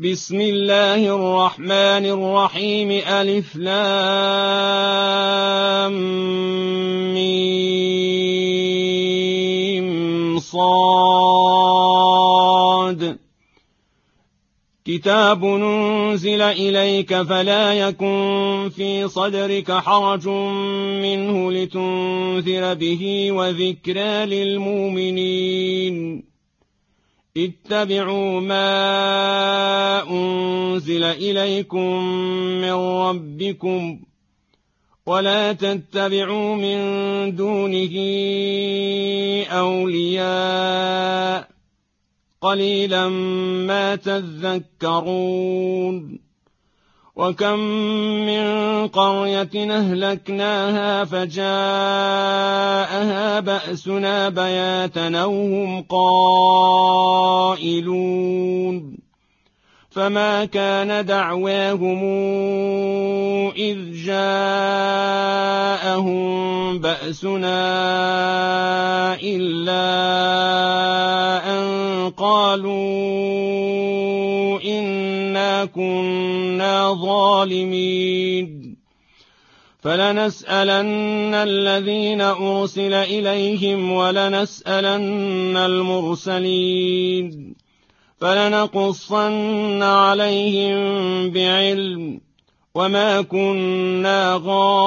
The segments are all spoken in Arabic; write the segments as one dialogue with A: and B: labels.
A: بسم الله الرحمن الرحيم ألف لام ميم صاد كتاب ننزل إليك فلا يكن في صدرك حرج منه لتنذر به وذكرى للمؤمنين اتبعوا ما أنزل إليكم من ربكم ولا تتبعوا من دونه أولياء قليلا ما تذكرون وكم من قرية أهلكناها فجاءها بأسنا بياتا أو هم قائلون فما كان دعواهم إذ جاءهم بأسنا إلا أن قالوا إنا كنا ظالمين فلنسألن الذين أرسل إليهم ولنسألن المرسلين فلنقصن عليهم بعلم وما كنا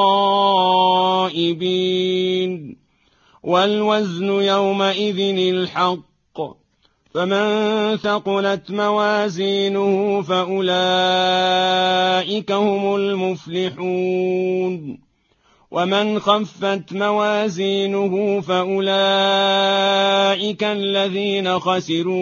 A: غائبين والوزن يومئذ الحق فمن ثقلت موازينه فأولئك هم المفلحون ومن خفت موازينه فأولئك الذين خسروا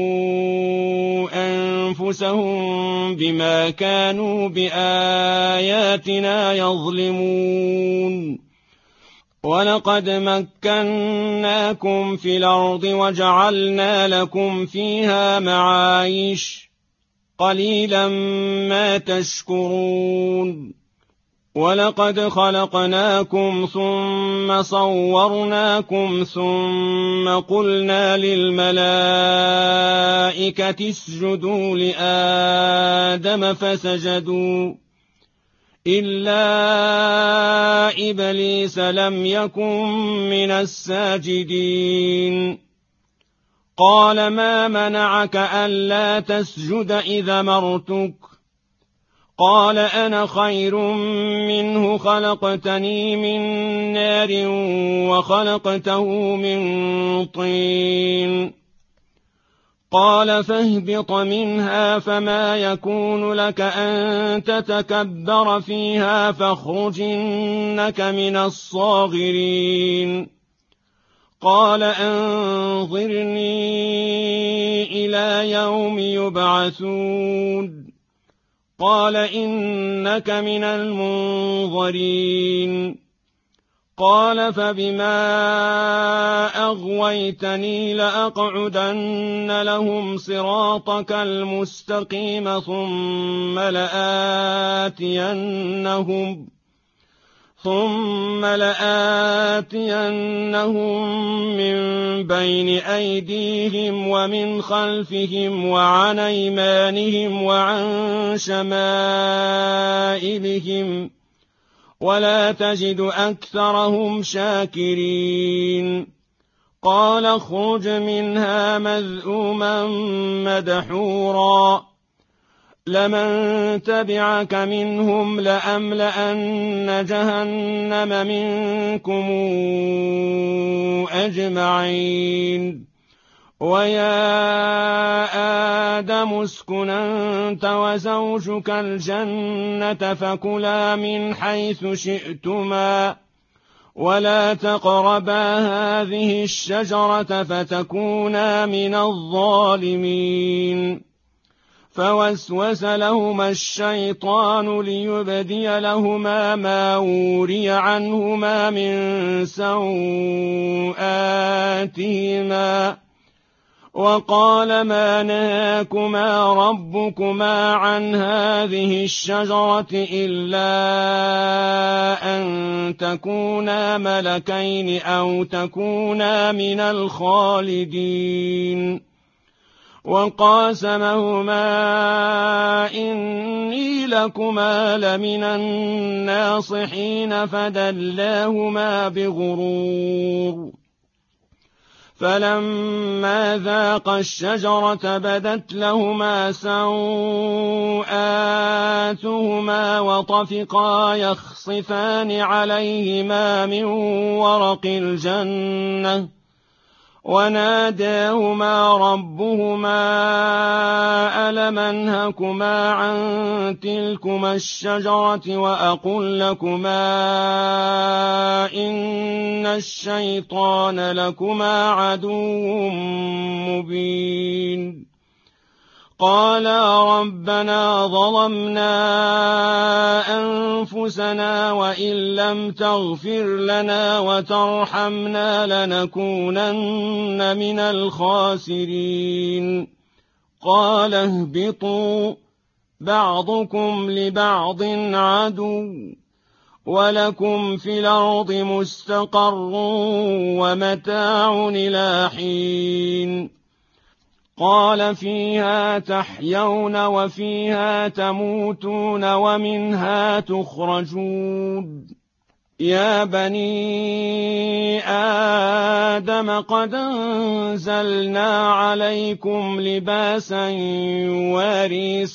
A: أنفسهم بما كانوا بآياتنا يظلمون ولقد مكناكم في الأرض وجعلنا لكم فيها معايش قليلا ما تشكرون ولقد خلقناكم ثم صورناكم ثم قلنا للملائكة اسجدوا لآدم فسجدوا إلا إبليس لم يكن من الساجدين قال ما منعك ألا تسجد إذا مرتك قال أنا خير منه خلقتني من نار وخلقته من طين قال فاهبط منها فما يكون لك أن تتكبر فيها فاخرج إنك من الصاغرين قال أنظرني إلى يوم يبعثون قال إنك من المنظرين قال فبما أغويتني لأقعدن لهم صراطك المستقيم ثم لآتينهم من بين أيديهم ومن خلفهم وعن أيمانهم وعن شمائلهم ولا تجد أكثرهم شاكرين قال اخرج منها مذءوما مدحورا لمن تبعك منهم لأملأن جهنم منكم أجمعين ويا آدم اسكن أنت وزوجك الجنة فكلا من حيث شئتما ولا تقربا هذه الشجرة فتكونا من الظالمين فوسوس لهما الشيطان ليبدي لهما ما وري عنهما من سوآتهما وقال ما نهاكما ربكما عن هذه الشجرة إلا أن تكونا ملكين أو تكونا من الخالدين وقاسمهما إني لكما لمن الناصحين فدلاهما بغرور فلما ذاقا الشجرة بدت لهما سوآتهما وطفقا يخصفان عليهما من ورق الجنة وناداهما ربهما ألم أنهكما عن تلكما الشجرة وأقل لكما إن الشيطان لكما عدو مبين قالا ربنا ظلمنا أنفسنا وإن لم تغفر لنا وترحمنا لنكونن من الخاسرين قال اهبطوا بعضكم لبعض عدو ولكم في الأرض مستقر ومتاع إلى حين قال فيها تحيون وفيها تموتون ومنها تخرجون يا بني آدم قد أنزلنا عليكم لباسا يواري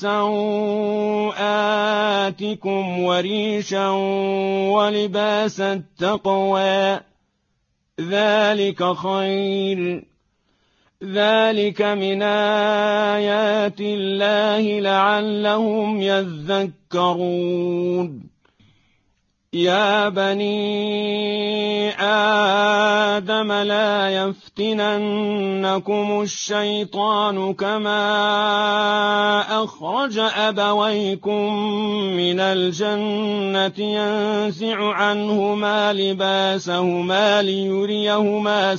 A: سوآتكم وريشا ولباس التقوى ذلك خير ذلك من آيات الله لعلهم يذكرون يا بني آدم لا يفتننكم الشيطان كما أخرج أبويكم من الجنة ينزع عنهما لباسهما ليريهما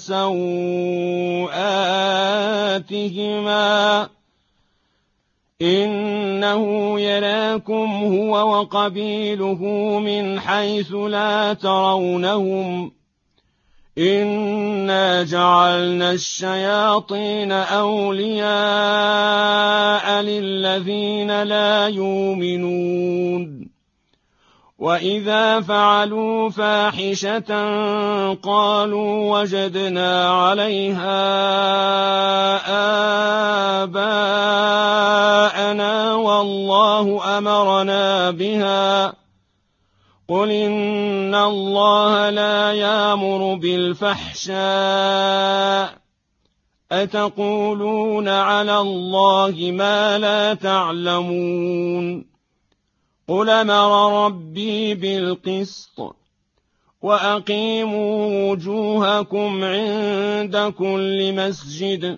A: سوآتهما إنه يراكم هو وقبيله من حيث لا ترونهم إنا جعلنا الشياطين أولياء للذين لا يؤمنون وإذا فعلوا فاحشة قالوا وجدنا عليها آباءنا والله أمرنا بها قل إن الله لا يأمر بالفحشاء أتقولون على الله ما لا تعلمون قل أمر ربي بالقسط وأقيموا وجوهكم عند كل مسجد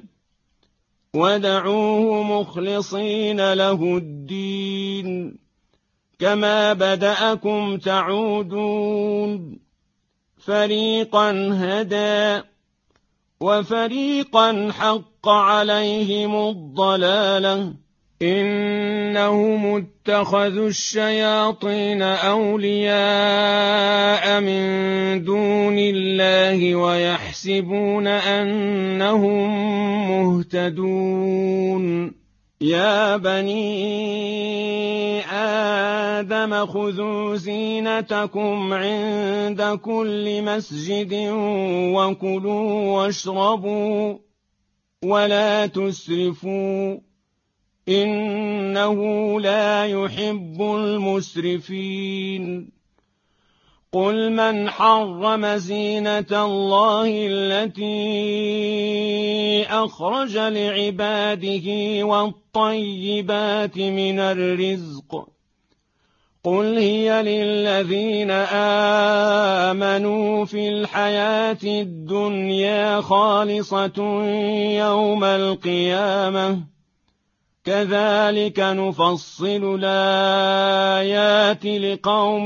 A: وادعوه مخلصين له الدين كما بدأكم تعودون فريقا هدى وفريقا حق عليهم الضلالة إنهم اتخذوا الشياطين أولياء من دون الله ويحسبون أنهم مهتدون يا بني آدم خذوا زينتكم عند كل مسجد وكلوا واشربوا ولا تسرفوا إنه لا يحب المسرفين قل من حرم زينة الله التي أخرج لعباده والطيبات من الرزق قل هي للذين آمنوا في الحياة الدنيا خالصة يوم القيامة كذلك نفصل الآيات لقوم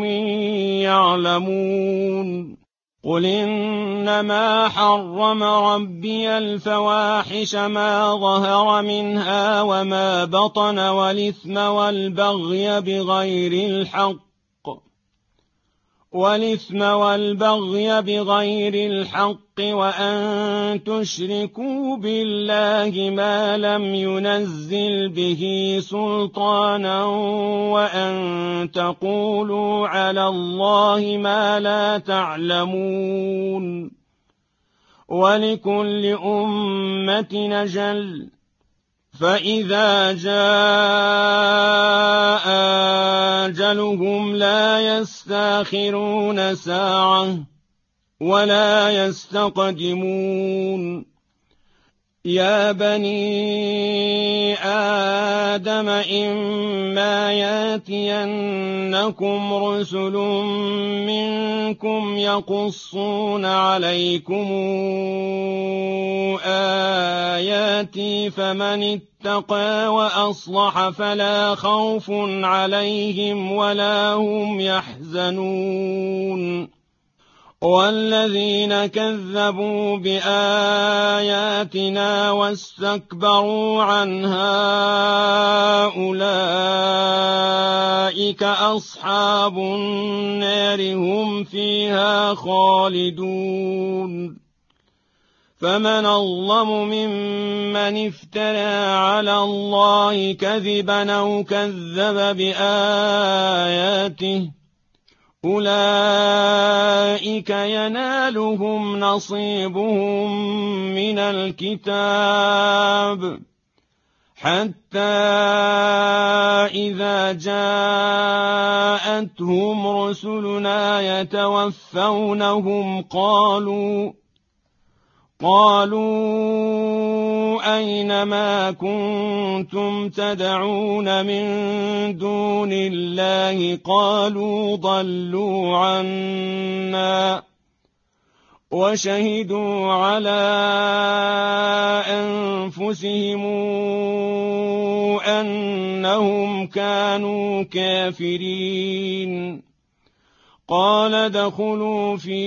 A: يعلمون قل إنما حرم ربي الفواحش ما ظهر منها وما بطن والإثم والبغي بغير الحق والإثم والبغي بغير الحق وأن تشركوا بالله ما لم ينزل به سلطانا وأن تقولوا على الله ما لا تعلمون ولكل أمة أجل فإذا جاء أجلهم لا يستأخرون ساعة ولا يستقدمون يا بني آدم إما ياتينكم رسل منكم يقصون عليكم آياتي فمن اتقى وأصلح فلا خوف عليهم ولا هم يحزنون والذين كذبوا بآياتنا واستكبروا عنها أولئك أصحاب النار هم فيها خالدون فمن أظلم ممن افترى على الله كذبا أو كذب بآياته أولئك ينالهم نصيبهم من الكتاب حتى إذا جاءتهم رسلنا يتوفونهم قالوا أين ما كنتم تدعون من دون الله قالوا ضلوا عنا وشهدوا على أنفسهم أنهم كانوا كافرين قال ادخلوا في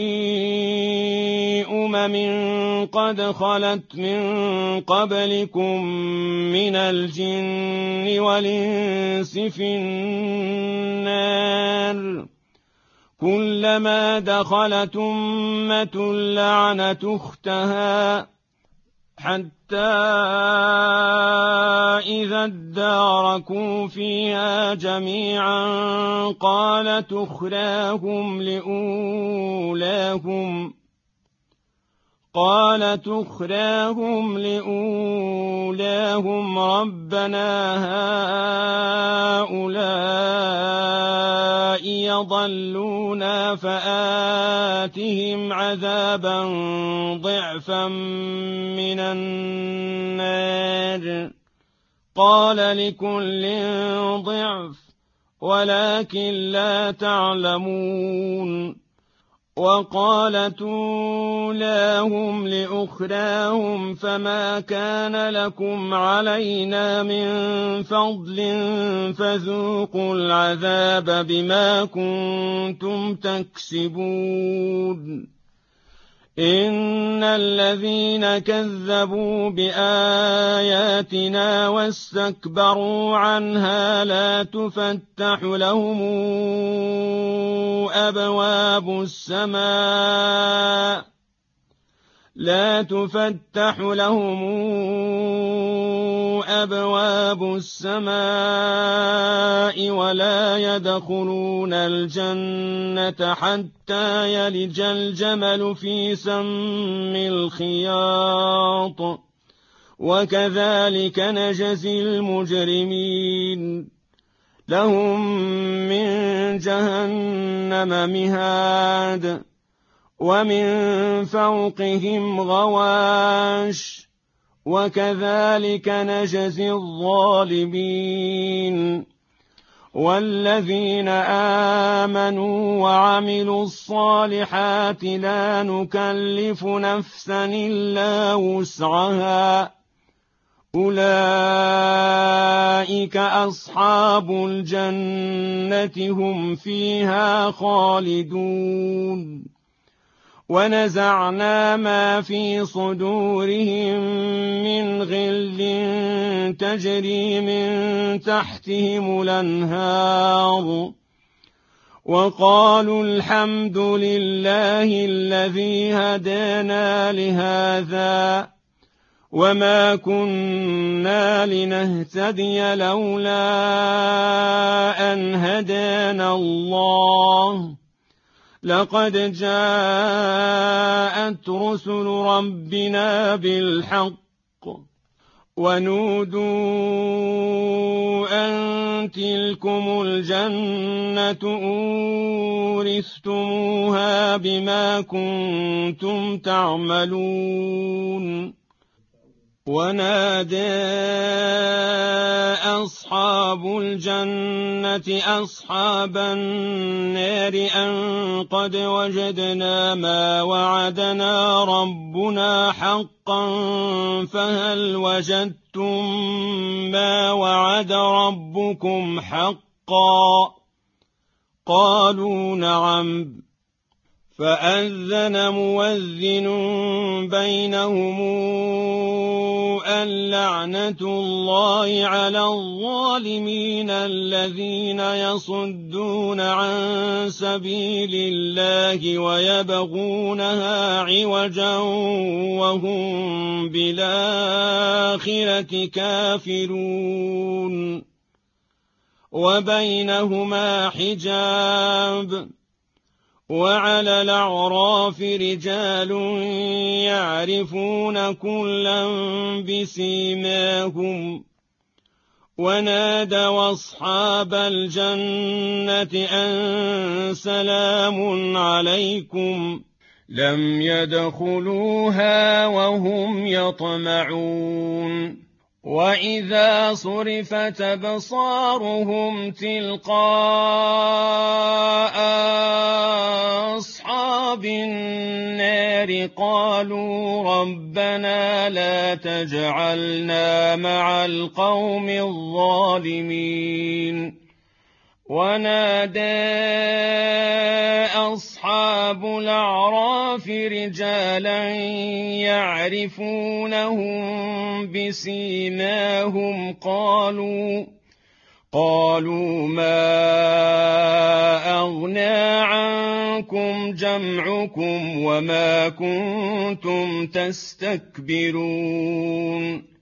A: قد خلت من قبلكم من الجن والإنس في النار كلما دخلت أمة لعنت أختها حتى إذا اداركوا فيها جميعا قالت أخراهم لأولاهم ربنا هؤلاء يضلونا فآتهم عذابا ضعفا من النار قال لكل ضعف ولكن لا تعلمون وقالت أولاهم لأخراهم فما كان لكم علينا من فضل فذوقوا العذاب بما كنتم تكسبون إن الذين كذبوا بآياتنا واستكبروا عنها لا تفتح لهم أبواب السماء ولا يدخلون الجنة حتى يلج الجمل في سم الخياط وكذلك نجزي المجرمين لهم من جهنم مهاد ومن فوقهم غواش وكذلك نجزي الظالمين والذين آمنوا وعملوا الصالحات لا نكلف نفسا إلا وسعها أولئك أصحاب الجنة هم فيها خالدون ونزعنا ما في صدورهم من غل تجري من تحتهم الأنهار وقالوا الحمد لله الذي هدانا لهذا وما كنا لنهتدي لولا أن هدانا الله لقد جاءت رسل ربنا بالحق ونودوا أن تلكم الجنة أورثتموها بما كنتم تعملون ونادى أصحاب الجنة أصحاب النار أن قد وجدنا ما وعدنا ربنا حقا فهل وجدتم ما وعد ربكم حقا قالوا نعم فأذن مؤذن بينهم اللعنة الله على الظالمين الذين يصدون عن سبيل الله ويبغونها عوجا وهم بالآخرة كافرون وبينهما حجاب وعلى الأعراف رجال يعرفون كلا بسيماهم ونادوا أصحاب الجنة أن سلام عليكم لم يدخلوها وهم يطمعون وإذا صرفت أبصارهم تلقاء أصحاب النار قالوا ربنا لا تجعلنا مع القوم الظالمين ونادى أصحاب الأعراف رجالا يعرفونهم بسيماهم قالوا ما أغنى عنكم جمعكم وما كنتم تستكبرون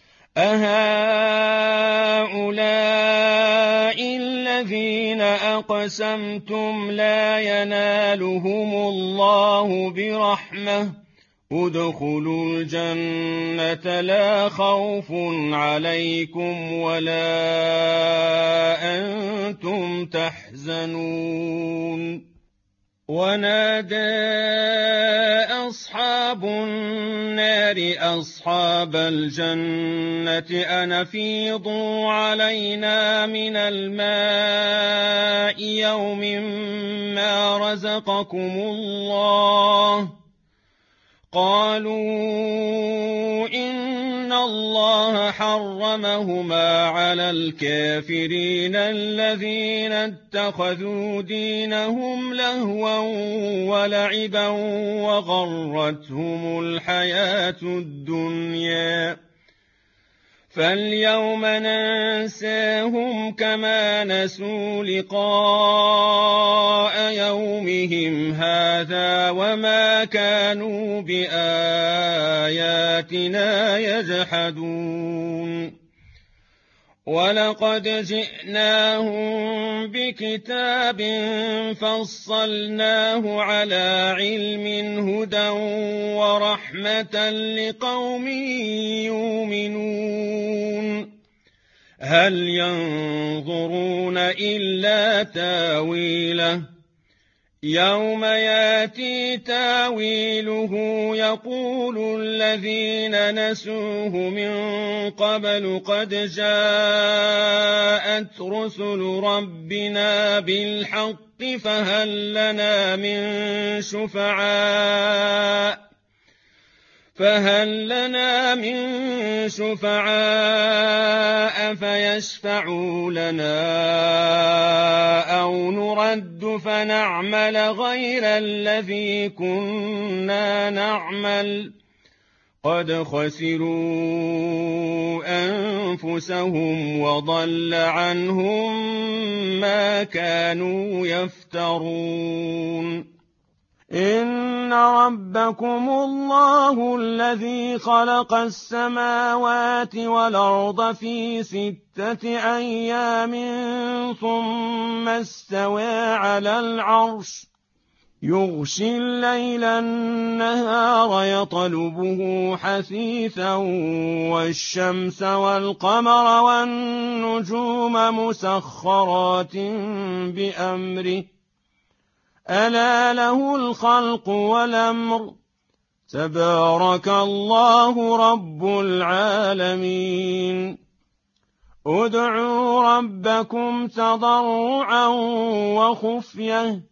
A: أهؤلاء الذين أقسمتم لا ينالهم الله برحمة ادخلوا الجنة لا خوف عليكم ولا أنتم تحزنون ونادى أصحاب النار أصحاب الجنة أن أفيضوا علينا من الماء يوم ما رزقكم الله قالوا إن الله حرمهما على الكافرين الذين اتخذوا دينهم لهوا ولعبا وغرتهم الحياة الدنيا فاليوم ننساهم كما نسوا لقاء يومهم هذا وما كانوا بآياتنا يجحدون ولقد جئناهم بكتاب فصلناه على علم هدى ورحمة لقوم يؤمنون هل ينظرون إلا تاويله يوم ياتي تاويله يقول الذين نسوه من قبل قد جاءت رسل ربنا بالحق فهل لنا من شفعاء فيشفعوا لنا أو نرد فنعمل غير الذي كنا نعمل قد خسروا أنفسهم وضل عنهم ما كانوا يفترون. إن ربكم الله الذي خلق السماوات والأرض في 6 أيام ثم استوى على العرش يغشي الليل النهار يطلبه حثيثا والشمس والقمر والنجوم مسخرات بأمره ألا له الخلق والأمر تبارك الله رب العالمين. ادعوا ربكم تضرعا وخفية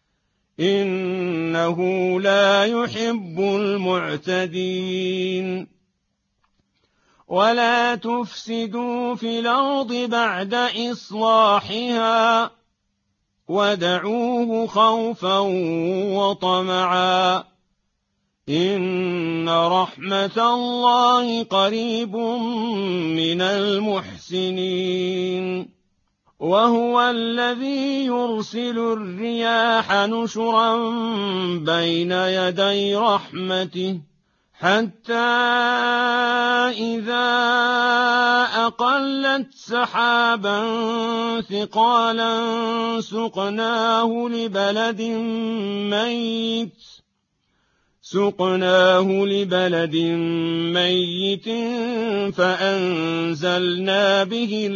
A: إنه لا يحب المعتدين. ولا تفسدوا في الأرض بعد إصلاحها ودعوه خوفا وطمعا إن رحمة الله قريب من المحسنين. وهو الذي يرسل الرياح نشرا بين يدي رحمته حتى إذا أقلت سحابا ثقالا سقناه لبلد ميت فأنزلنا به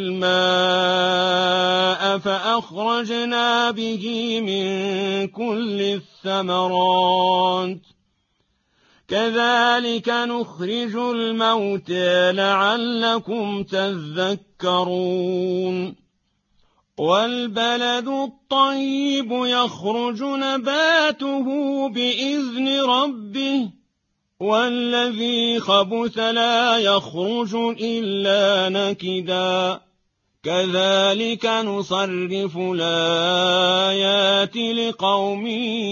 A: الماء فأخرجنا به من كل الثمرات كذلك نخرج الموتى لعلكم تذكرون. والبلد الطيب يخرج نباته بإذن ربه والذي خبث لا يخرج إلا نكدا كذلك نصرف الآيات لقوم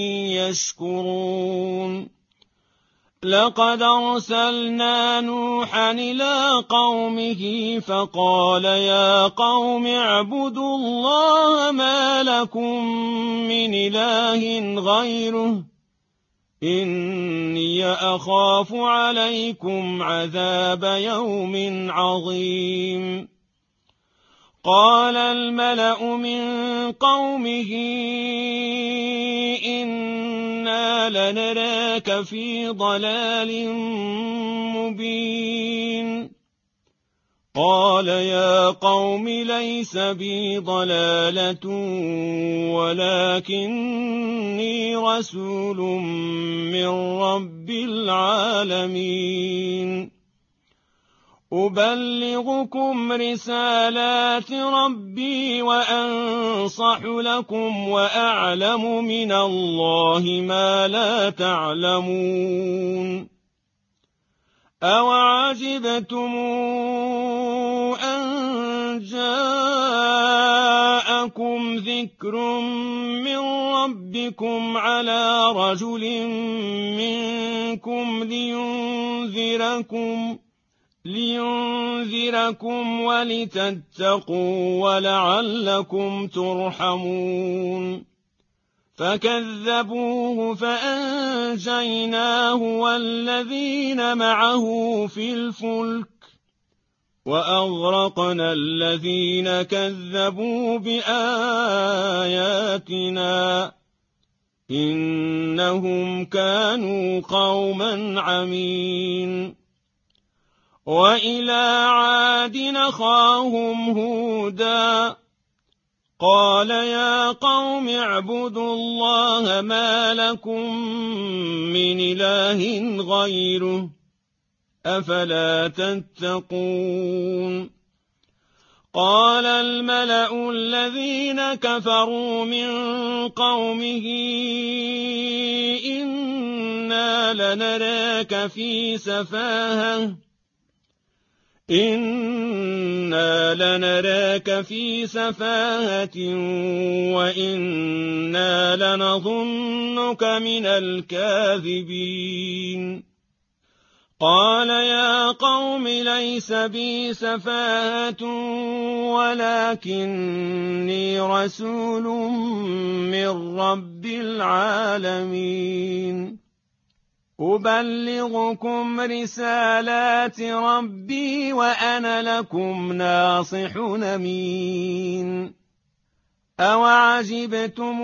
A: يشكرون. لقد أرسلنا نوحا إلى قومه فقال يا قوم اعبدوا الله ما لكم من إله غيره إني أخاف عليكم عذاب يوم عظيم. قال الملأ من قومه إنا لنراك في ضلال مبين. قال يا قوم ليس بي ضلالة ولكني رسول من رب العالمين أبلغكم رسالات ربي وأنصح لكم وأعلم من الله ما لا تعلمون. أوعجبتم أن جاءكم ذكر من ربكم على رجل منكم لينذركم ولتتقوا ولعلكم ترحمون. فكذبوه فأنجيناه والذين معه في الفلك وأغرقنا الذين كذبوا بآياتنا إنهم كانوا قوما عمين. وإلى عاد أخاهم هودا قال يا قوم اعبدوا الله ما لكم من إله غيره أفلا تتقون. قال الملأ الذين كفروا من قومه إنا لنراك في سفاهة وإنا لنظنك من الكاذبين. قال يا قوم ليس بي سفاهة ولكني رسول من رب العالمين أبلغكم رسالات ربي وأنا لكم ناصح أمين أوعجبتم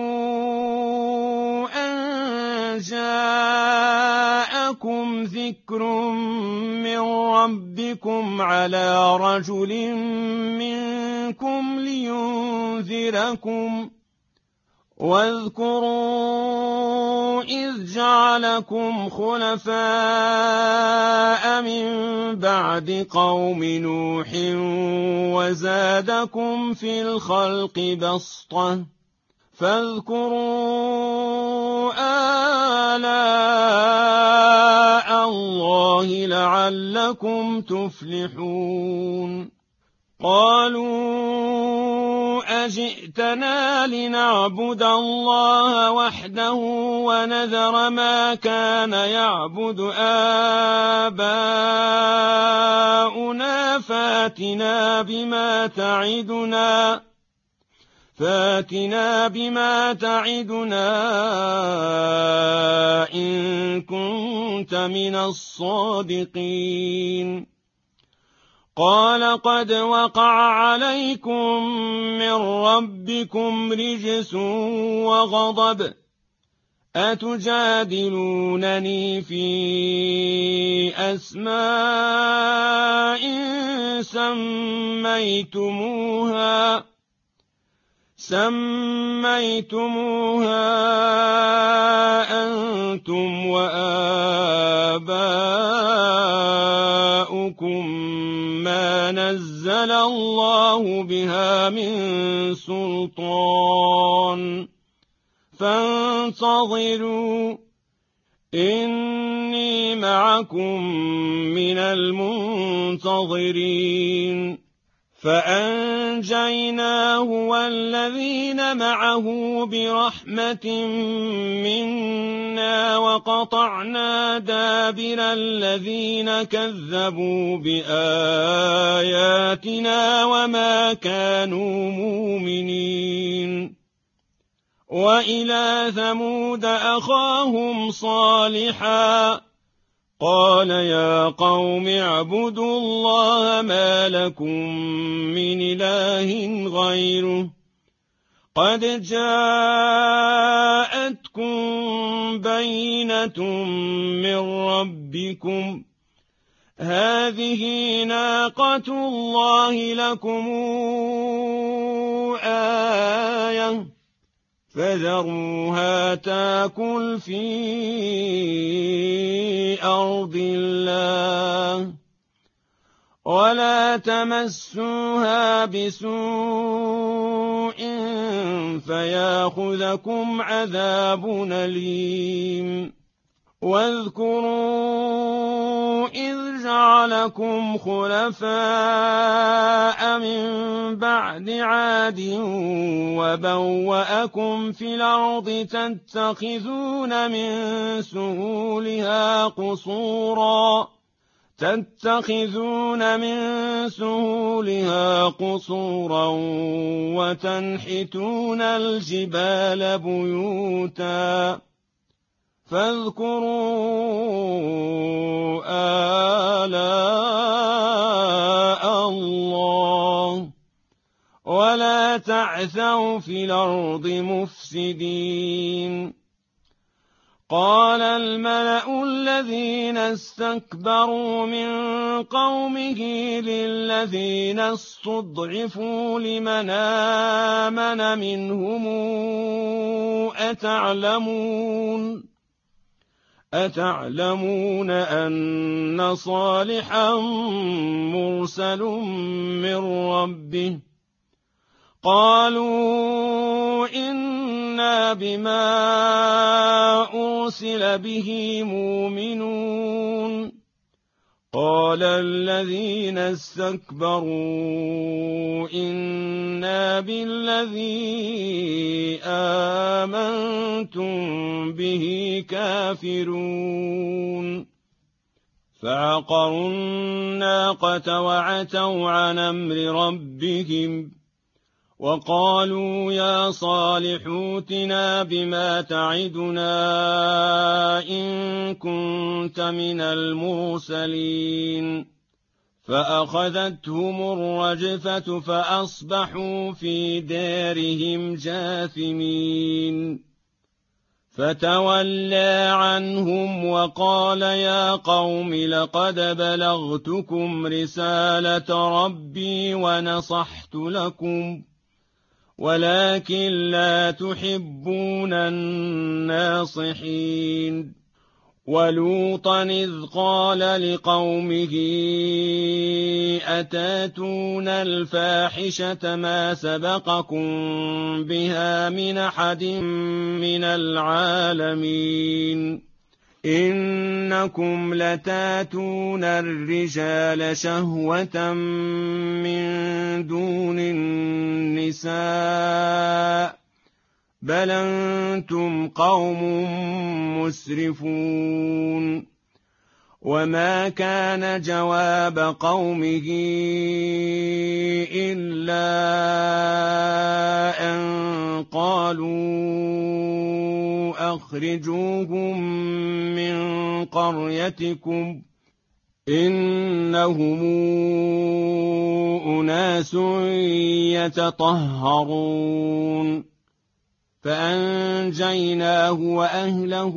A: أن جاءكم ذكر من ربكم على رجل منكم لينذركم واذكروا إذ جعلكم خلفاء من بعد قوم نوح وزادكم في الخلق بسطة فاذكروا آلاء الله لعلكم تفلحون قالوا أجئتنا لنعبد الله وحده ونذر ما كان يعبد آباؤنا فاتنا بما تعدنا إن كنت من الصادقين قال قد وقع عليكم من ربكم رجس وغضب أتجادلونني في أسماء سميتموها أنتم وآباؤكم ما نزل الله بها من سلطان فانتظروا إني معكم من المنتظرين فأنجيناه والذين معه برحمة منا وقطعنا دابر الذين كذبوا بآياتنا وما كانوا مؤمنين وإلى ثمود أخاهم صالحا قال يا قوم اعبدوا الله ما لكم من إله غيره قد جاءتكم بينة من ربكم هذه ناقة الله لكم آية فذروها تاكل في أرض الله ولا تمسوها بسوء فياخذكم عذاب أليم واذكروا إذ جعلكم خلفاء من بعد عاد وبوأكم في الأرض تتخذون من سهولها قصورا وتنحتون الجبال بيوتا فاذكروا آلاء الله ولا تعثوا في الأرض مفسدين قال الملأ الذين استكبروا من قومه للذين استضعفوا لمن آمن منهم أتعلمون أن صالحا مرسل من ربه قالوا إنا بما أرسل به مؤمنون قال الذين استكبروا إنا بالذي آمنتم به كافرون فعقروا الناقة وعتوا عن أمر ربهم وقالوا يا صالح ائتنا بما تعدنا إن كنت من المرسلين فأخذتهم الرجفة فأصبحوا في دارهم جاثمين فتولى عنهم وقال يا قوم لقد بلغتكم رسالة ربي ونصحت لكم ولكن لا تحبون الناصحين ولوطا إذ قال لقومه أتاتون الفاحشة ما سبقكم بها من أحد من العالمين إنكم لتاتون الرجال شهوة من دون النساء بل أنتم قوم مسرفون وما كان جواب قومه إلا أن قالوا أخرجوهم من قريتكم إنهم أناس يتطهرون فأنجيناه وأهله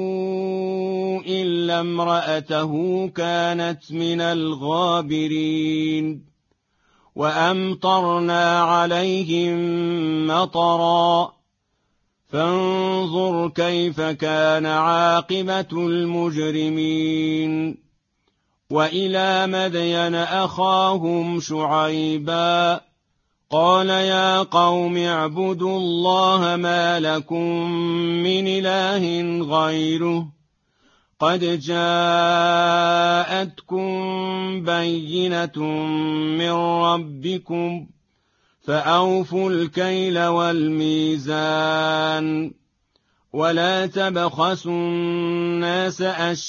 A: إلا امرأته كانت من الغابرين وأمطرنا عليهم مطرا فانظر كيف كان عاقبة المجرمين وإلى مدين أخاهم شعيبا قال يا قوم اعبدوا الله ما لكم من إله غيره قد جاءتكم بينة من ربكم فأوفوا الكيل والميزان ولا تبخسوا الناس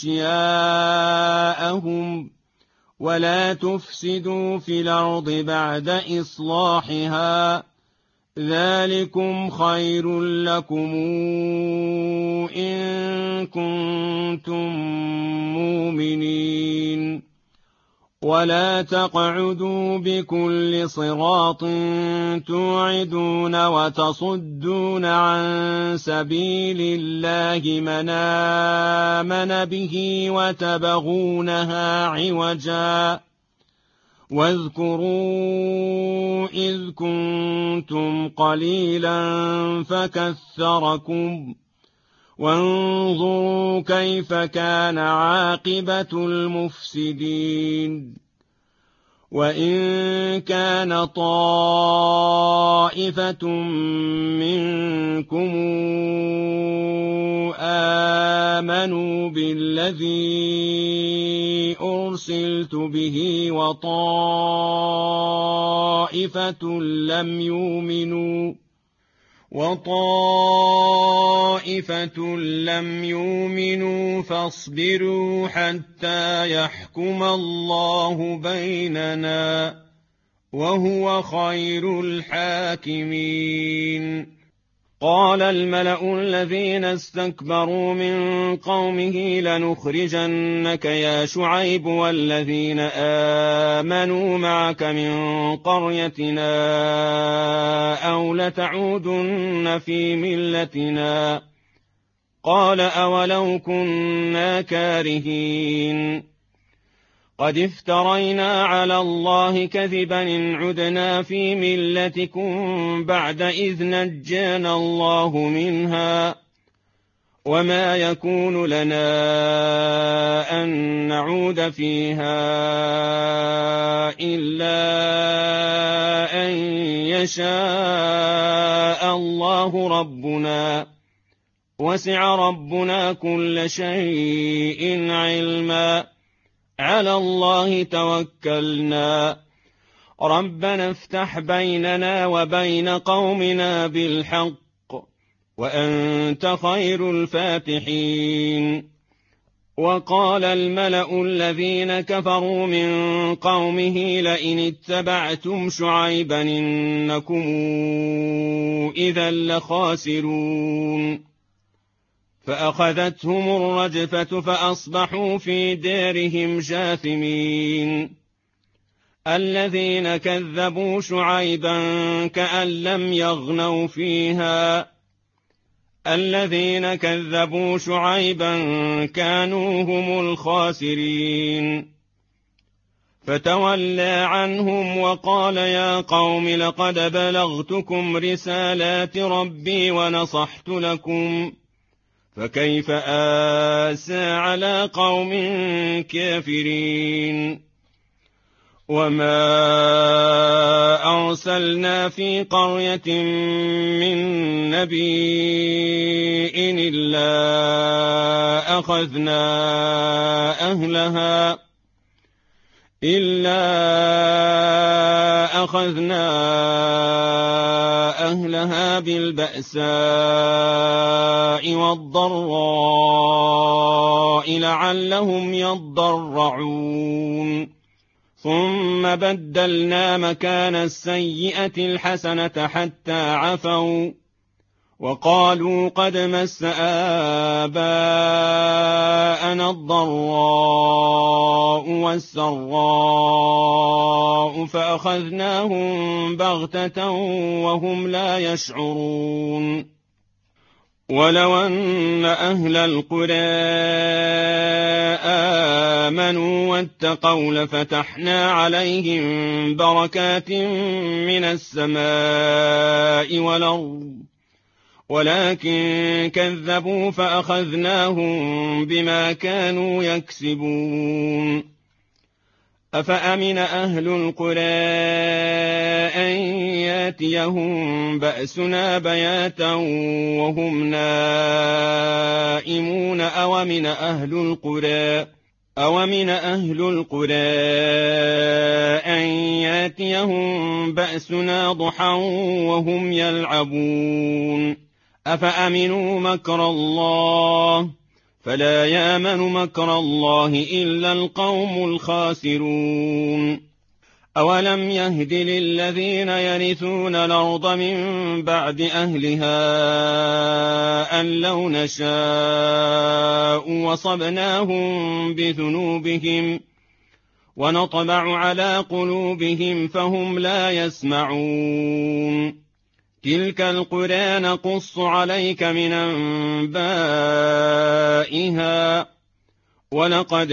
A: أشياءهم ولا تفسدوا في الأرض بعد إصلاحها ذلكم خير لكم إن كنتم مؤمنين ولا تقعدوا بكل صراط توعدون وتصدون عن سبيل الله من آمن به وتبغونها عوجا واذكروا إذ كنتم قليلا فكثركم وانظروا كيف كان عاقبة المفسدين وإن كان طائفة منكم آمنوا بالذي أرسلت به وطائفة لم يؤمنوا فاصبروا حتى يحكم الله بيننا وهو خير الحاكمين قال الملأ الذين استكبروا من قومه لنخرجنك يا شعيب والذين آمنوا معك من قريتنا أو لتعودن في ملتنا قال أولو كنا كارهين قد افترينا على الله كذبا إن عدنا في ملتكم بعد إذ نجانا الله منها وما يكون لنا أن نعود فيها إلا أن يشاء الله ربنا وسع ربنا كل شيء علما على الله توكلنا ربنا افتح بيننا وبين قومنا بالحق وأنت خير الفاتحين وقال الملأ الذين كفروا من قومه لئن اتبعتم شعيبا إنكم إذا لخاسرون فأخذتهم الرجفة فأصبحوا في دارهم جاثمين الذين كذبوا شعيبا كأن لم يغنوا فيها الذين كذبوا شعيبا كانوا هم الخاسرين فتولى عنهم وقال يا قوم لقد بلغتكم رسالات ربي ونصحت لكم فكيف آسى على قوم كافرين وما أرسلنا في قرية من نبي إلا أخذنا أهلها بالبأساء والضراء لعلهم يضرعون ثم بدلنا مكان السيئة الحسنة حتى عفوا وقالوا قد مس آباءنا الضراء والسراء فأخذناهم بغتة وهم لا يشعرون ولو أن أهل القرى آمنوا واتقوا لفتحنا عليهم بركات من السماء والأرض ولكن كذبوا فأخذناهم بما كانوا يكسبون أفأمن أهل القرى أن ياتيهم بأسنا بياتا وهم نائمون أومن أهل القرى أن ياتيهم بأسنا ضحى وهم يلعبون أفأمنوا مكر الله فلا يامن مكر الله إلا القوم الخاسرون أولم يهد للذين يرثون الأرض من بعد أهلها أن لو نشاء وصبناهم بذنوبهم ونطبع على قلوبهم فهم لا يسمعون تلك القرى نقص عليك من أنبائها ولقد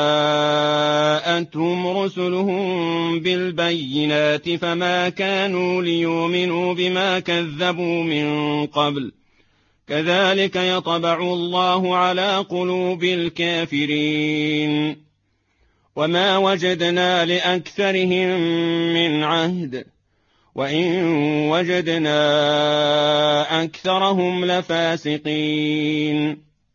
A: جاءتهم رسلهم بالبينات فما كانوا ليؤمنوا بما كذبوا من قبل كذلك يطبع الله على قلوب الكافرين وما وجدنا لأكثرهم من عهد وإن وجدنا أكثرهم لفاسقين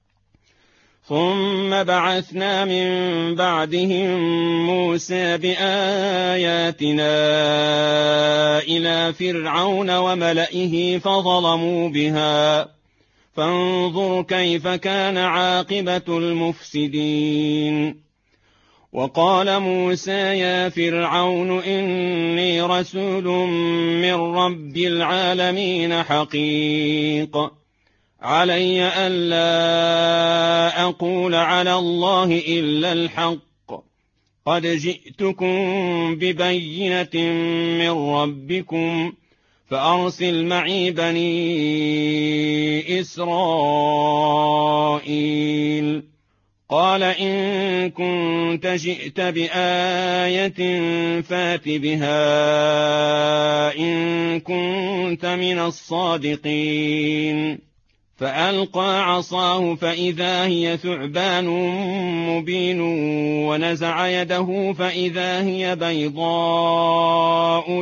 A: ثم بعثنا من بعدهم موسى بآياتنا إلى فرعون وملئه فظلموا بها فانظر كيف كان عاقبة المفسدين وقال موسى يا فرعون إني رسول من رب العالمين حقيق علي ألا أقول على الله إلا الحق قد جئتكم ببينة من ربكم فأرسل معي بني إسرائيل قال إن كنت جئت بآية فات بها إن كنت من الصادقين فألقى عصاه فإذا هي ثعبان مبين ونزع يده فإذا هي بيضاء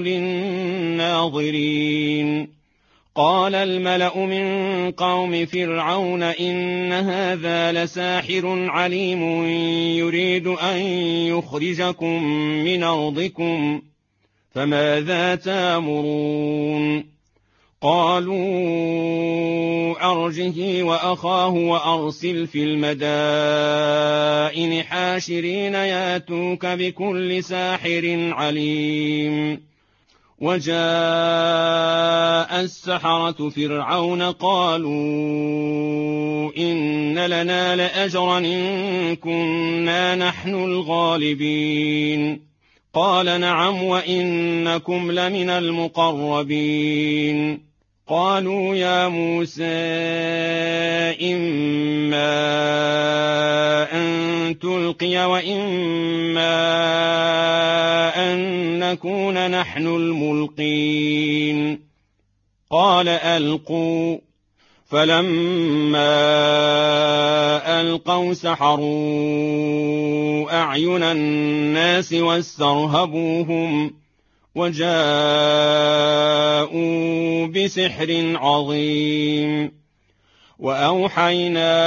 A: للناظرين قال الملأ من قوم فرعون إن هذا لساحر عليم يريد أن يخرجكم من أرضكم فماذا تأمرون قالوا أرجه وأخاه وأرسل في المدائن حاشرين ياتوك بكل ساحر عليم. وجاء السحرة فرعون قالوا إن لنا لأجرا إن كنا نحن الغالبين. قال نعم وإنكم لمن المقربين. قالوا يا موسى إما أن تلقي وإما أن نكون نحن الملقين. قال ألقوا. فلما ألقوا سحروا أعين الناس واسترهبوهم وجاءوا بسحر عظيم. وأوحينا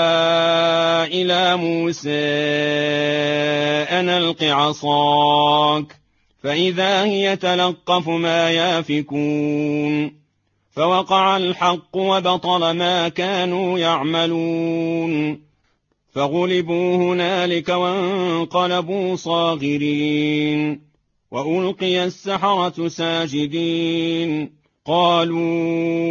A: إلى موسى أن ألق عصاك فإذا هي تلقف ما يافكون. فوقع الحق وبطل ما كانوا يعملون. فغلبوا هنالك وانقلبوا صاغرين. وألقي السحرة ساجدين قالوا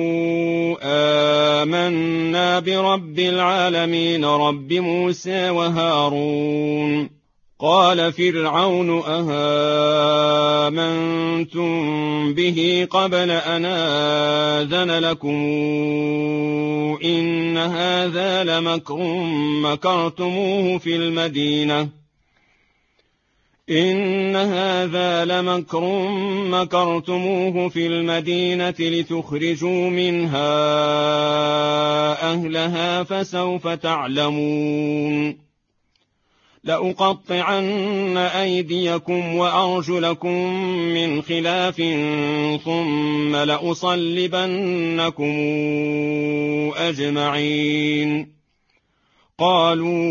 A: آمنا برب العالمين رب موسى وهارون. قال فرعون أهامنتم به قبل أن آذن لكم إن هذا لمكر مكرتموه في المدينة لتخرجوا منها أهلها فسوف تعلمون. لأقطعن أيديكم وأرجلكم من خلاف ثم لأصلبنكم أجمعين. قالوا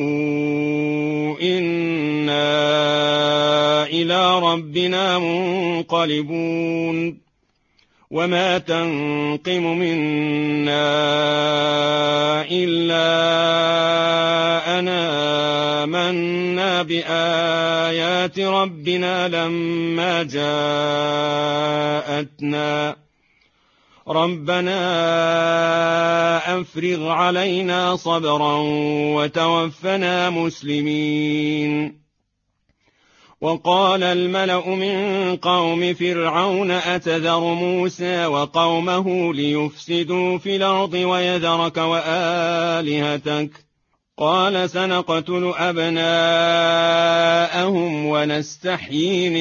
A: إنا إلى ربنا منقلبون. وما تنقم منا إلا أن آمنا بآيات ربنا لما جاءتنا. ربنا أفرغ علينا صبرا وتوفنا مسلمين. وقال الملأ من قوم فرعون أتذر موسى وقومه ليفسدوا في الأرض ويذرك وآلهتك. قال سنقتل أبناءهم ونستحيي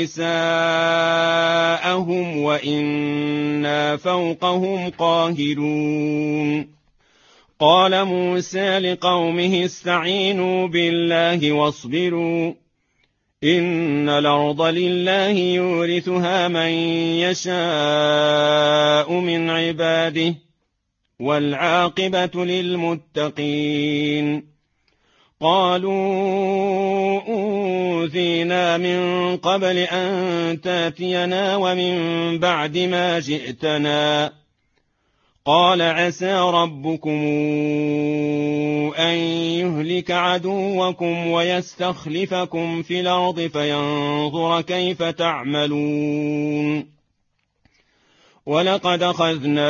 A: نساءهم وإنا فوقهم قاهرون. قال موسى لقومه استعينوا بالله واصبروا إن الأرض لله يورثها من يشاء من عباده والعاقبة للمتقين. قالوا أوذينا من قبل أن تاتينا ومن بعد ما جئتنا. قال عسى ربكم أن يهلك عدوكم ويستخلفكم في الأرض فينظر كيف تعملون. ولقد أخذنا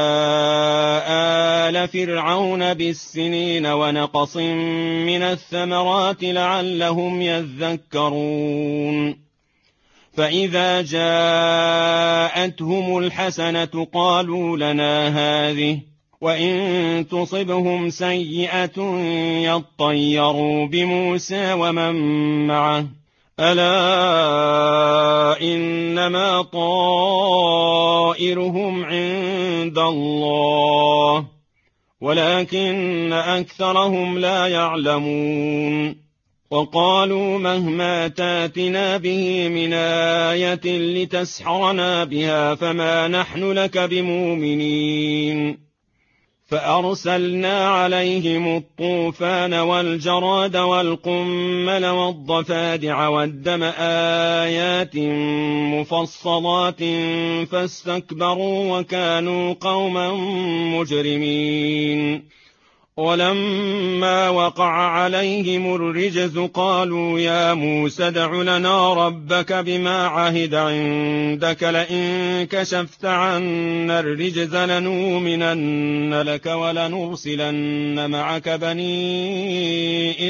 A: آل فرعون بالسنين ونقص من الثمرات لعلهم يذكرون. فإذا جاءتهم الحسنة قالوا لنا هذه وإن تصبهم سيئة يطيروا بموسى ومن معه ألا إنما طائرهم عند الله ولكن أكثرهم لا يعلمون. وقالوا مهما تاتنا به من آية لتسحرنا بها فما نحن لك بمؤمنين. فأرسلنا عليهم الطوفان والجراد والقمل والضفادع والدم آيات مفصلات فاستكبروا وكانوا قوما مجرمين. ولما وقع عليهم الرجز قالوا يا موسى ادع لنا ربك بما عهد عندك لئن كشفت عنا الرجز لنؤمنن لك ولنرسلن معك بني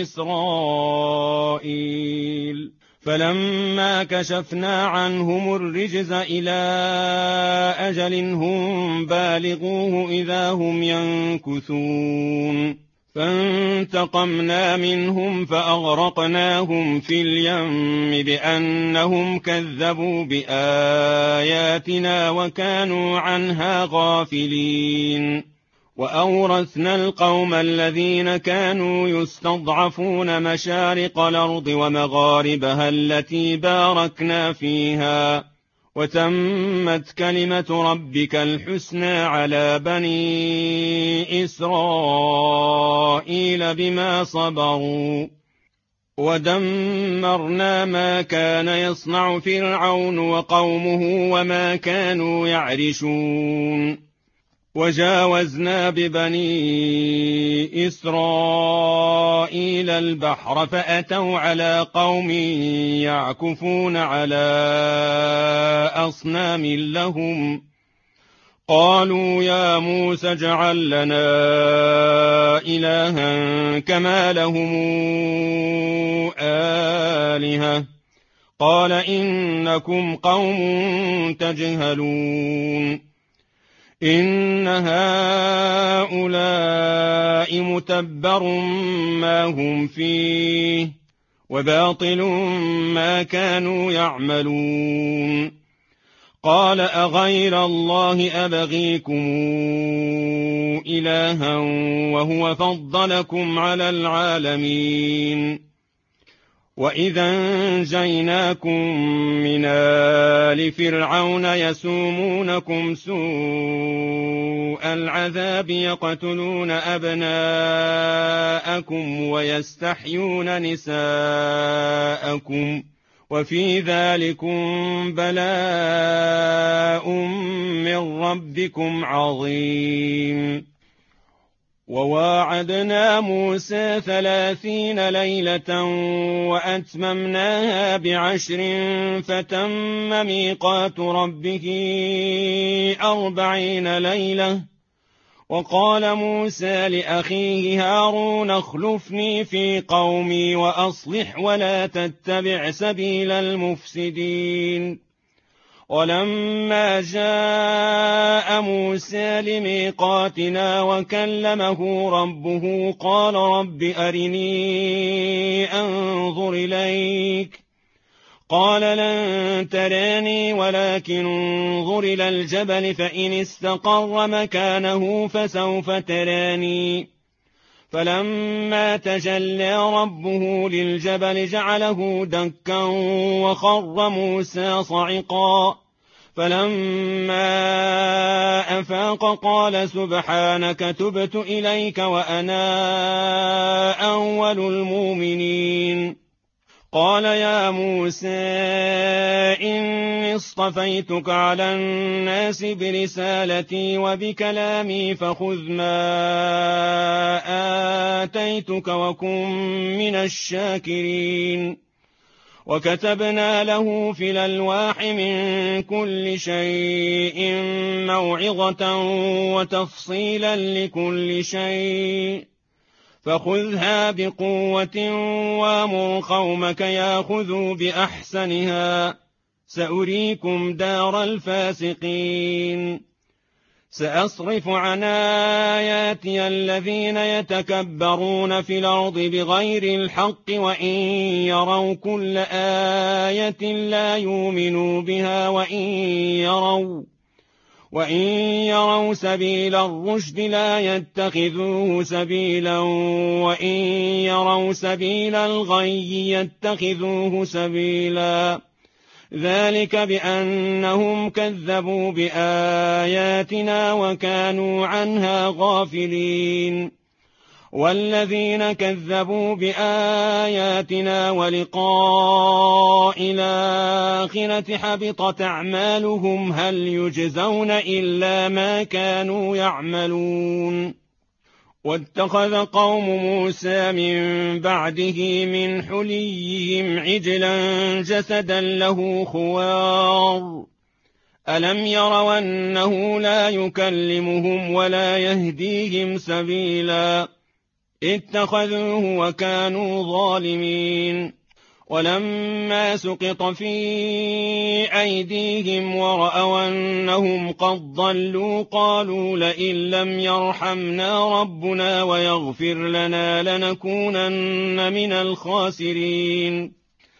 A: إسرائيل. فلما كشفنا عنهم الرجز إلى أجل هم بالغوه إذا هم ينكثون فانتقمنا منهم فأغرقناهم في اليم بأنهم كذبوا بآياتنا وكانوا عنها غافلين. وأورثنا القوم الذين كانوا يستضعفون مشارق الأرض ومغاربها التي باركنا فيها وتمت كلمة ربك الحسنى على بني إسرائيل بما صبروا ودمرنا ما كان يصنع فرعون وقومه وما كانوا يعرشون. وجاوزنا ببني إسرائيل البحر فأتوا على قوم يعكفون على أصنام لهم قالوا يا موسى اجعل لنا إلها كما لهم آلهة قال إنكم قوم تجهلون. إن هؤلاء متبر ما هم فيه وباطل ما كانوا يعملون. قال أغير الله أبغيكم إلها وهو فضلكم على العالمين. وإذا أنجيناكم من آل فرعون يسومونكم سوء العذاب يقتلون أبناءكم ويستحيون نساءكم وفي ذلكم بلاء من ربكم عظيم. وواعدنا موسى 30 ليلة وأتممناها ب10 فتم ميقات ربه 40 ليلة. وقال موسى لأخيه هارون اخلفني في قومي وأصلح ولا تتبع سبيل المفسدين. ولما جاء موسى لميقاتنا وكلمه ربه قال رب أرني أنظر إليك قال لن تراني ولكن انظر إلى الجبل فإن استقر مكانه فسوف تراني. فلما تجلى ربه للجبل جعله دكا وخر موسى صعقا. فلما أفاق قال سبحانك تبت إليك وأنا أول المؤمنين. قال يا موسى إني اصطفيتك على الناس برسالتي وبكلامي فخذ ما آتيتك وكن من الشاكرين. وكتبنا له في الألواح من كل شيء موعظة وتفصيلا لكل شيء فخذها بقوة وامر قومك ياخذوا بأحسنها سأريكم دار الفاسقين. سأصرف عن آياتي الذين يتكبرون في الأرض بغير الحق وإن يروا كل آية لا يؤمنوا بها وإن يروا سبيل الرشد لا يتخذوه سبيلا وإن يروا سبيل الغي يتخذوه سبيلا ذلك بأنهم كذبوا بآياتنا وكانوا عنها غافلين. والذين كذبوا بآياتنا ولقاء الآخرة حبطت أعمالهم هل يجزون إلا ما كانوا يعملون. واتخذ قوم موسى من بعده من حليهم عجلا جسدا له خوار ألم يروا أنه لا يكلمهم ولا يهديهم سبيلا اتخذوه وكانوا ظالمين. ولما سقط في أيديهم ورأوا أنهم قد ضلوا قالوا لئن لم يرحمنا ربنا ويغفر لنا لنكونن من الخاسرين.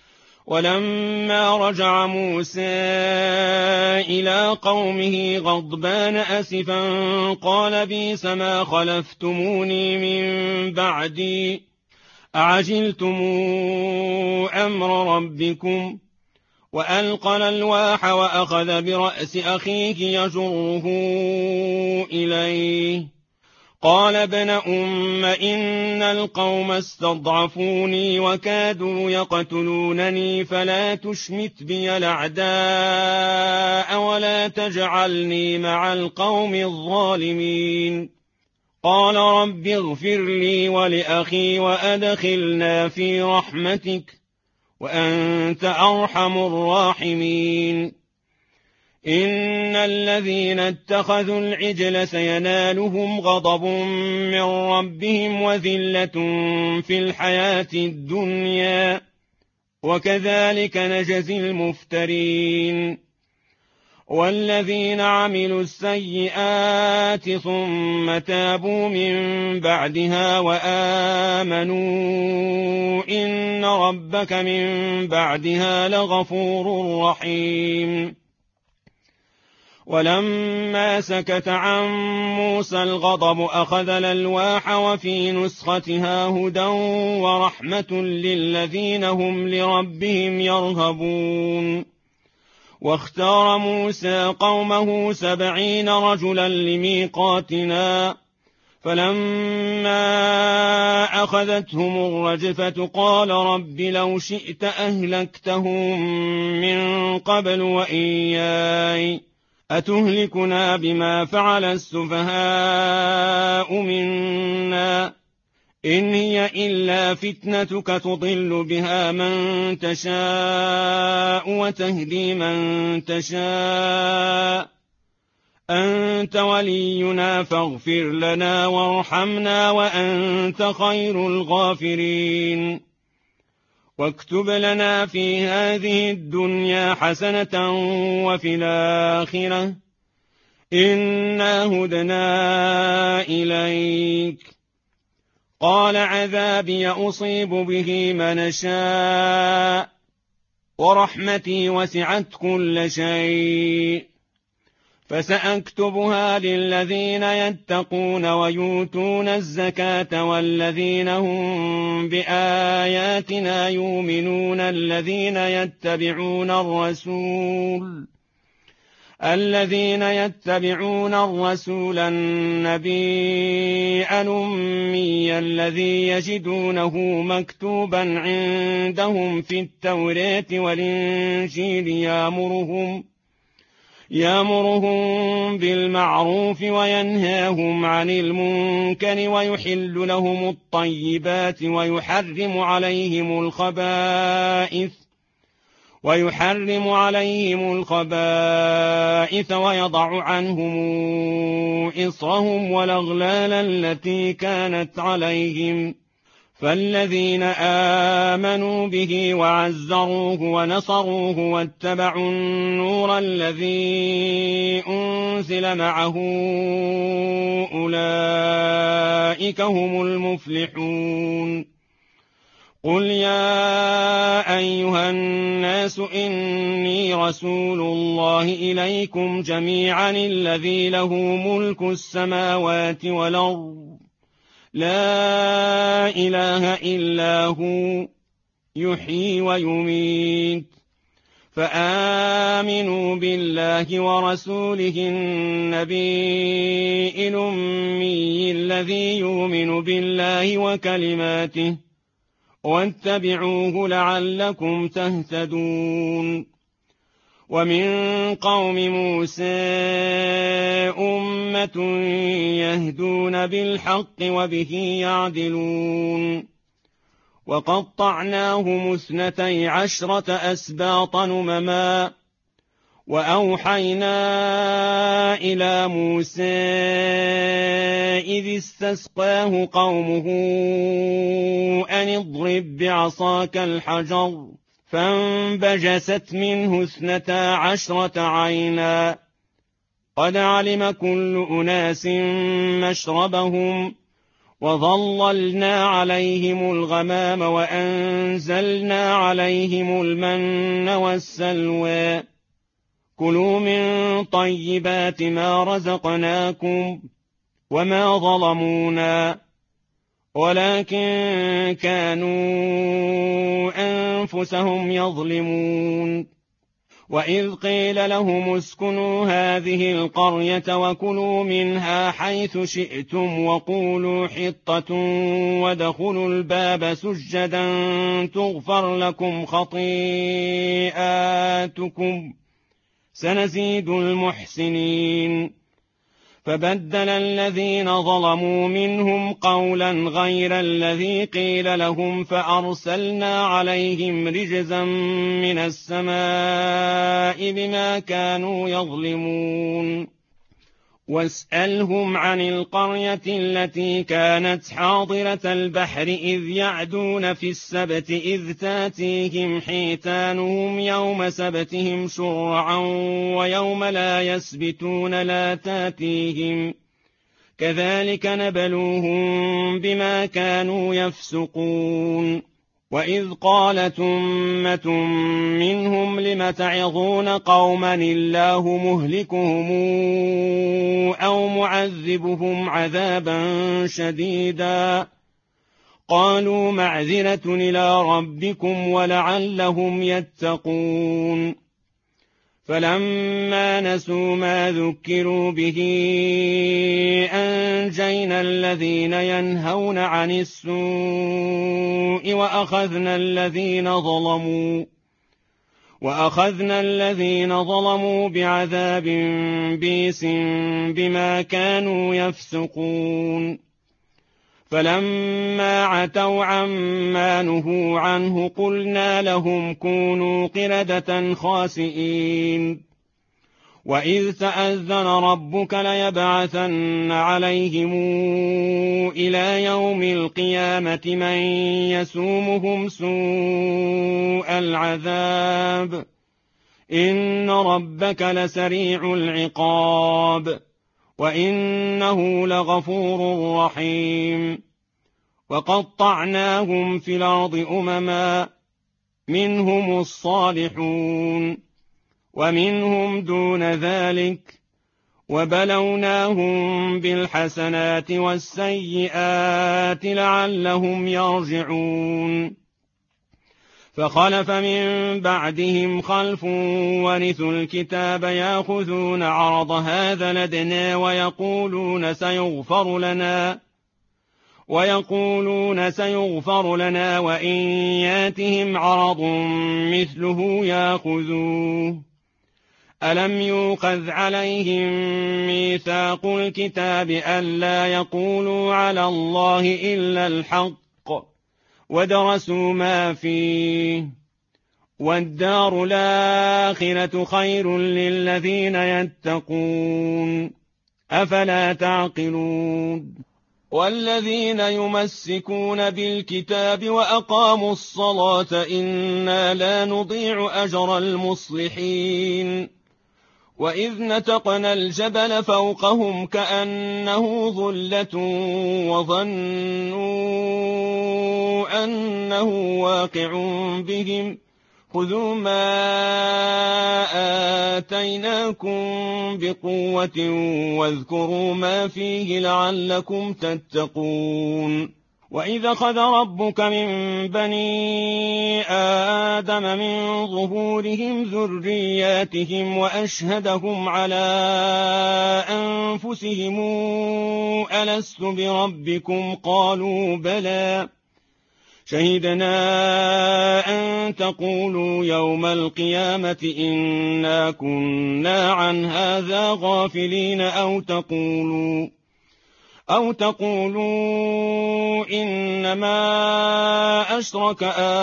A: ولما رجع موسى إلى قومه غضبان أسفا قال بئس ما خلفتموني من بعدي أعجلتم أمر ربكم. وألقى الألواح وأخذ برأس أخيه يجره إليه قال ابن أم إن القوم استضعفوني وكادوا يقتلونني فلا تشمت بي الأعداء ولا تجعلني مع القوم الظالمين. قال رب اغفر لي ولأخي وأدخلنا في رحمتك وأنت أرحم الراحمين. إن الذين اتخذوا العجل سينالهم غضب من ربهم وذلة في الحياة الدنيا وكذلك نجزي المفترين. والذين عملوا السيئات ثم تابوا من بعدها وآمنوا إن ربك من بعدها لغفور رحيم. ولما سكت عن موسى الغضب أخذ الألواح وفي نسختها هدى ورحمة للذين هم لربهم يرهبون. واختار موسى قومه 70 رجلا لميقاتنا فلما أخذتهم الرجفة قال رب لو شئت أهلكتهم من قبل وإياي أتهلكنا بما فعل السفهاء منا إن هي إلا فتنتك تضل بها من تشاء وتهدي من تشاء أنت ولينا فاغفر لنا وارحمنا وأنت خير الغافرين. واكتب لنا في هذه الدنيا حسنة وفي الآخرة إنا هدنا إليك. قال عذابي أصيب به من شاء ورحمتي وسعت كل شيء فسأكتبها للذين يتقون ويؤتون الزكاة والذين هم بآياتنا يؤمنون الذين يتبعون الرسول النبي الأمي الذي يجدونه مكتوبا عندهم في التوراة والإنجيل يأمرهم بالمعروف وينهاهم عن المنكر ويحل لهم الطيبات ويحرم عليهم الخبائث ويضع عنهم إصرهم والأغلال التي كانت عليهم. فالذين آمنوا به وعزروه ونصروه واتبعوا النور الذي أنزل معه أولئك هم المفلحون. قل يا أيها الناس إني رسول الله إليكم جميعا الذي له ملك السماوات والأرض لا إله إلا هو يحيي ويميت فآمنوا بالله ورسوله النبي الأمي الذي يؤمن بالله وكلماته واتبعوه لعلكم تهتدون. ومن قوم موسى أمة يهدون بالحق وبه يعدلون. وقطعناهم 12 أسباطا أمما وأوحينا إلى موسى إذ استسقاه قومه أن اضرب بعصاك الحجر فانبجست منه 12 عينا قد علم كل أناس مشربهم وظللنا عليهم الغمام وأنزلنا عليهم المن والسلوى كلوا من طيبات ما رزقناكم وما ظلمونا ولكن كانوا أنفسهم يظلمون. وإذ قيل لهم اسكنوا هذه القرية وكلوا منها حيث شئتم وقولوا حطة وادخلوا الباب سجدا تغفر لكم خطيئاتكم سنزيد المحسنين. فبدل الذين ظلموا منهم قولا غير الذي قيل لهم فأرسلنا عليهم رجزا من السماء بما كانوا يظلمون. واسألهم عن القرية التي كانت حاضرة البحر إذ يعدون في السبت إذ تاتيهم حيتانهم يوم سبتهم شرعا ويوم لا يسبتون لا تاتيهم كذلك نبلوهم بما كانوا يفسقون. وإذ قالت أمة منهم لم تعظون قوما الله مهلكهم أو معذبهم عذابا شديدا قالوا معذرة إلى ربكم ولعلهم يتقون. فلما نسوا ما ذكروا به أنجينا الذين ينهون عن السوء وأخذنا الذين ظلموا بعذاب بئيس بما كانوا يفسقون. فلما عتوا عما نهوا عنه قلنا لهم كونوا قردة خاسئين. وإذ تأذن ربك ليبعثن عليهم إلى يوم القيامة من يسومهم سوء العذاب إن ربك لسريع العقاب وإنه لغفور رحيم. وقطعناهم في الأرض أمما منهم الصالحون ومنهم دون ذلك وبلوناهم بالحسنات والسيئات لعلهم يرجعون. فخلف من بعدهم خلف ورثوا الكتاب يأخذون عرض هذا الأدنى ويقولون سيغفر لنا وإن ياتهم عرض مثله يأخذوه. ألم يؤخذ عليهم ميثاق الكتاب ألا يقولوا على الله إلا الحق ودرسوا ما فيه والدار الآخرة خير للذين يتقون أفلا تعقلون. والذين يمسكون بالكتاب وأقاموا الصلاة إنا لا نضيع أجر المصلحين. وإذ نتقنا الجبل فوقهم كأنه ظلة وظنوا أنه واقع بهم خذوا ما آتيناكم بقوة واذكروا ما فيه لعلكم تتقون. وإذا أخذ ربك من بني آدم من ظهورهم ذرياتهم وأشهدهم على أنفسهم ألست بربكم قالوا بلى شهدنا أن تقولوا يوم القيامة إنا كنا عن هذا غافلين أو تقولوا إنما أشرك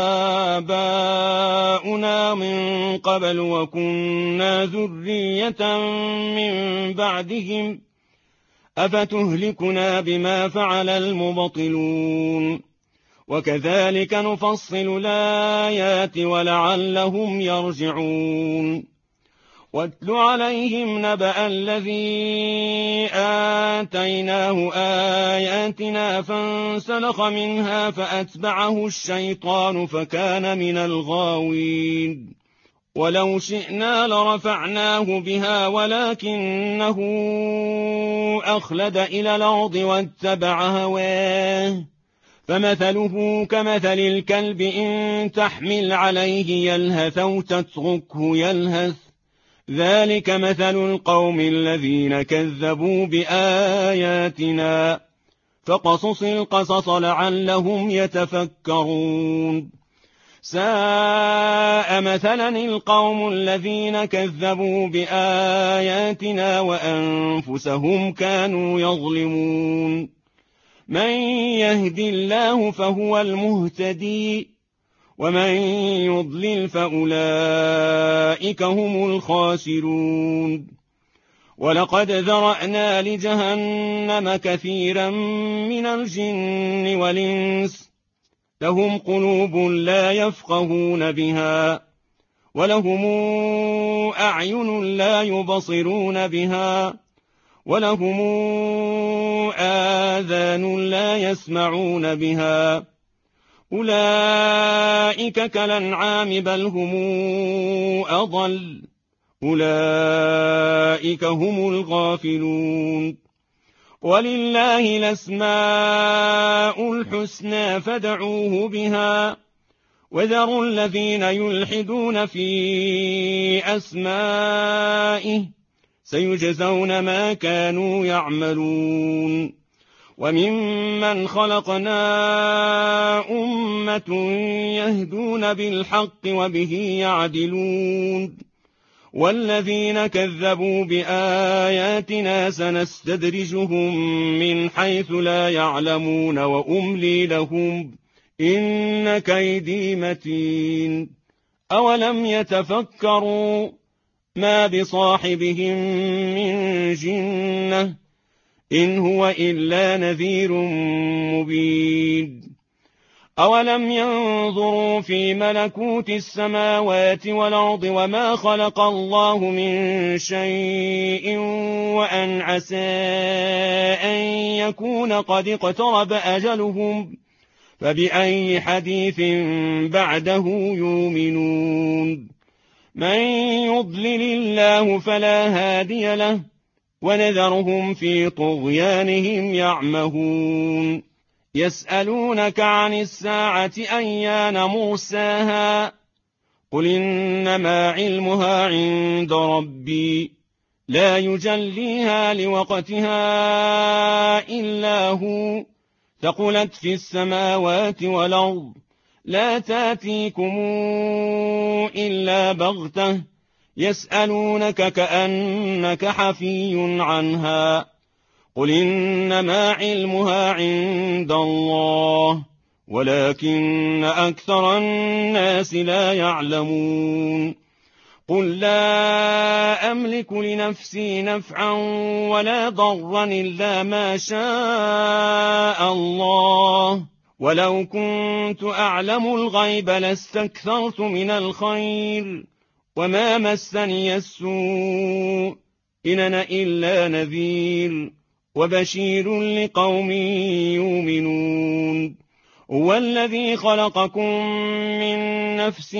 A: آباؤنا من قبل وكنا ذرية من بعدهم أفتهلكنا بما فعل المبطلون وكذلك نفصل الآيات ولعلهم يرجعون واتل عليهم نبأ الذي آتيناه آياتنا فانسلخ منها فأتبعه الشيطان فكان من الغاوين ولو شئنا لرفعناه بها ولكنه أخلد إلى الأرض واتبع هواه فمثله كمثل الكلب إن تحمل عليه يلهث أو تتركه يلهث ذلك مثل القوم الذين كذبوا بآياتنا فقصص القصص لعلهم يتفكرون ساء مثلا القوم الذين كذبوا بآياتنا وأنفسهم كانوا يظلمون من يهد الله فهو المهتدي ومن يضلل فأولئك هم الخاسرون ولقد ذرأنا لجهنم كثيرا من الجن والإنس لهم قلوب لا يفقهون بها ولهم أعين لا يبصرون بها ولهم آذان لا يسمعون بها أولئك كالأنعام بل هم أضل أولئك هم الغافلون ولله الأسماء الحسنى فادعوه بها وذروا الذين يلحدون في أسمائه سيجزون ما كانوا يعملون وممن خلقنا أمة يهدون بالحق وبه يعدلون والذين كذبوا بآياتنا سنستدرجهم من حيث لا يعلمون وأملي لهم إن كيدي متين أولم يتفكروا ما بصاحبهم من جنة إن هو إلا نذير مبين أولم ينظروا في ملكوت السماوات والأرض وما خلق الله من شيء وأن عسى أن يكون قد اقترب أجلهم فبأي حديث بعده يؤمنون من يضلل الله فلا هادي له ونذرهم في طغيانهم يعمهون يسألونك عن الساعة أيان مرساها قل إنما علمها عند ربي لا يجليها لوقتها إلا هو ثقلت في السماوات والأرض لا تاتيكم إلا بغتة يسألونك كأنك حفي عنها قل إنما علمها عند الله ولكن أكثر الناس لا يعلمون قل لا أملك لنفسي نفعا ولا ضرا إلا ما شاء الله ولو كنت أعلم الغيب لاستكثرت من الخير وما مسني السوء إن أنا إلا نذير وبشير لقوم يؤمنون هو الذي خلقكم من نفس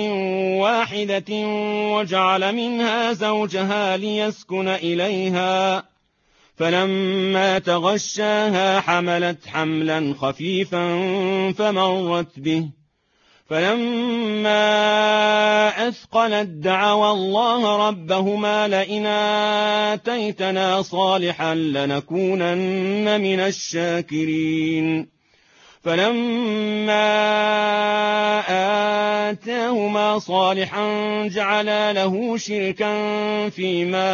A: واحدة وجعل منها زوجها ليسكن إليها فلما تغشاها حملت حملا خفيفا فمرت به، فلما أثقلت دعوا الله ربهما لئن آتيتنا صالحا لنكونن من الشاكرين. فلما آتاهما صالحا جعلا له شركا فيما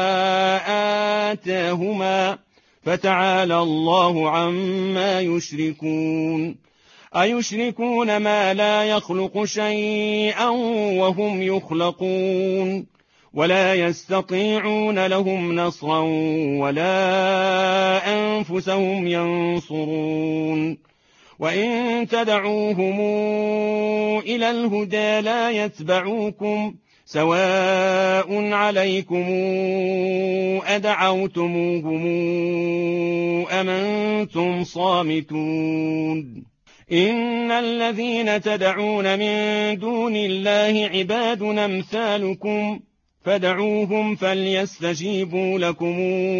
A: آتاهما، فتعالى الله عما يشركون. أيشركون ما لا يخلق شيئا وهم يخلقون، ولا يستطيعون لهم نصرا ولا أنفسهم ينصرون. وإن تدعوهم إلى الهدى لا يتبعوكم، سواء عليكم أدعوتموهم أم أنتم صامتون. إن الذين تدعون من دون الله عباد أمثالكم، فدعوهم فليستجيبوا لكم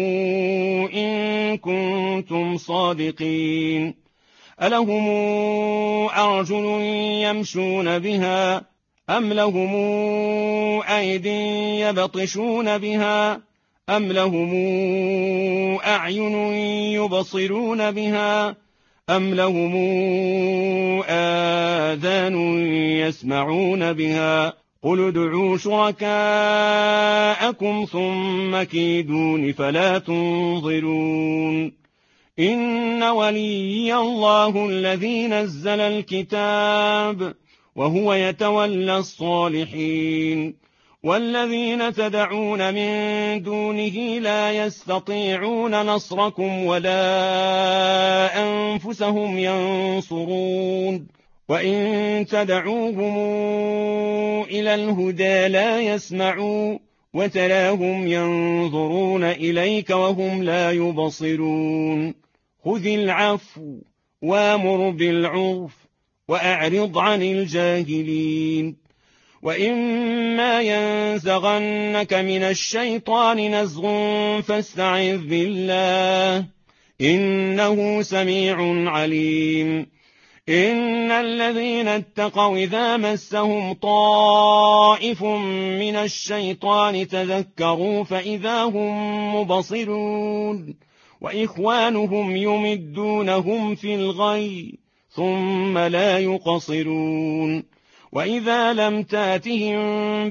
A: إن كنتم صادقين. ألهم أرجل يمشون بها أم لهم أيد يبطشون بها أم لهم أعين يبصرون بها أم لهم آذان يسمعون بها؟ قل ادعوا شركاءكم ثم كيدون فلا تنظرون. إن ولي الله الذي نزل الكتاب وهو يتولى الصالحين. والذين تدعون من دونه لا يستطيعون نصركم ولا أنفسهم ينصرون. وإن تدعوهم إلى الهدى لا يسمعوا، وتراهم ينظرون إليك وهم لا يبصرون. خذ العفو وامر بالعرف وأعرض عن الجاهلين. وإما ينزغنك من الشيطان نزغ فاستعذ بالله إنه سميع عليم. إن الذين اتقوا إذا مسهم طائف من الشيطان تذكروا فإذا هم مبصرون، وإخوانهم يمدونهم في الغي ثم لا يقصرون. وإذا لم تاتهم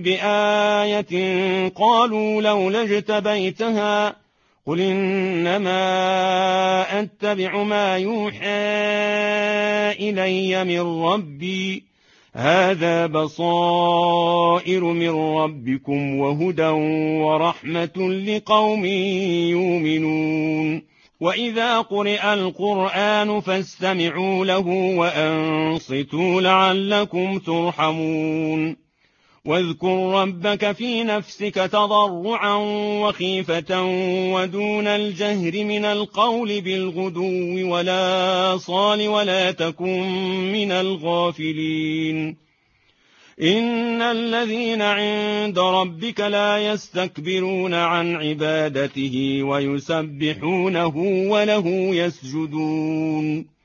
A: بآية قالوا لولا اجتبيتها، قل إنما أتبع ما يوحى إلي من ربي، هذا بصائر من ربكم وهدى ورحمة لقوم يؤمنون. وإذا قرئ القرآن فاستمعوا له وأنصتوا لعلكم ترحمون. واذكر ربك في نفسك تضرعا وخيفة ودون الجهر من القول بالغدو ولا صال ولا تكن من الغافلين. إن الذين عند ربك لا يستكبرون عن عبادته ويسبحونه وله يسجدون.